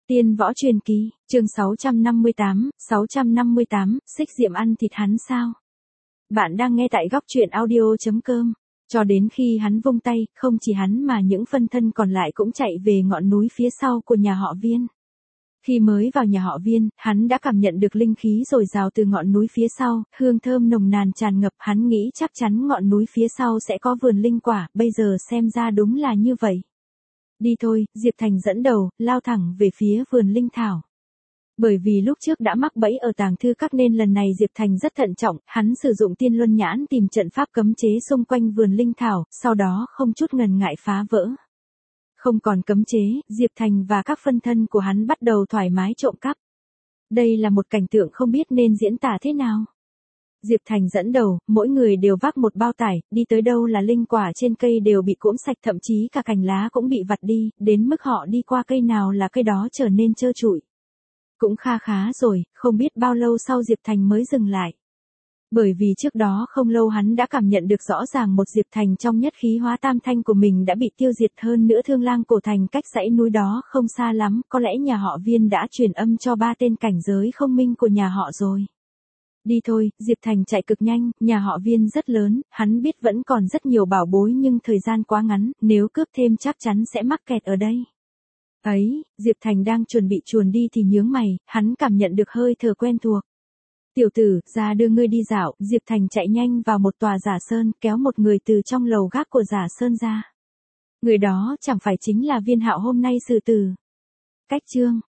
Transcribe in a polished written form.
Tiên võ truyền kỳ, chương 658, xích diệm ăn thịt hắn sao? Bạn đang nghe tại góc truyện audio.com. Cho đến khi hắn vung tay, không chỉ hắn mà những phân thân còn lại cũng chạy về ngọn núi phía sau của nhà họ Viên. Khi mới vào nhà họ Viên, hắn đã cảm nhận được linh khí dồi dào từ ngọn núi phía sau, hương thơm nồng nàn tràn ngập, hắn nghĩ chắc chắn ngọn núi phía sau sẽ có vườn linh quả, bây giờ xem ra đúng là như vậy. Đi thôi, Diệp Thành dẫn đầu, lao thẳng về phía vườn linh thảo. Bởi vì lúc trước đã mắc bẫy ở tàng thư các nên lần này Diệp Thành rất thận trọng, hắn sử dụng tiên luân nhãn tìm trận pháp cấm chế xung quanh vườn linh thảo, sau đó không chút ngần ngại phá vỡ. Không còn cấm chế, Diệp Thành và các phân thân của hắn bắt đầu thoải mái trộm cắp. Đây là một cảnh tượng không biết nên diễn tả thế nào. Diệp Thành dẫn đầu, mỗi người đều vác một bao tải, đi tới đâu là linh quả trên cây đều bị cỗm sạch, thậm chí cả cành lá cũng bị vặt đi, đến mức họ đi qua cây nào là cây đó trở nên trơ trụi. Cũng khá rồi, không biết bao lâu sau Diệp Thành mới dừng lại. Bởi vì trước đó không lâu hắn đã cảm nhận được rõ ràng một Diệp Thành trong nhất khí hóa tam thanh của mình đã bị tiêu diệt, hơn nữa Thương Lang cổ thành cách dãy núi đó không xa lắm, có lẽ nhà họ Viên đã truyền âm cho 3 tên cảnh giới không minh của nhà họ rồi. Đi thôi, Diệp Thành chạy cực nhanh, nhà họ Viên rất lớn, hắn biết vẫn còn rất nhiều bảo bối nhưng thời gian quá ngắn, nếu cướp thêm chắc chắn sẽ mắc kẹt ở đây. Ấy, Diệp Thành đang chuẩn bị chuồn đi thì nhướng mày, hắn cảm nhận được hơi thở quen thuộc. Tiểu tử, ra đưa ngươi đi dạo, Diệp Thành chạy nhanh vào một tòa giả sơn, kéo một người từ trong lầu gác của giả sơn ra. Người đó chẳng phải chính là Viên Hạo hôm nay xử tử. Cách chương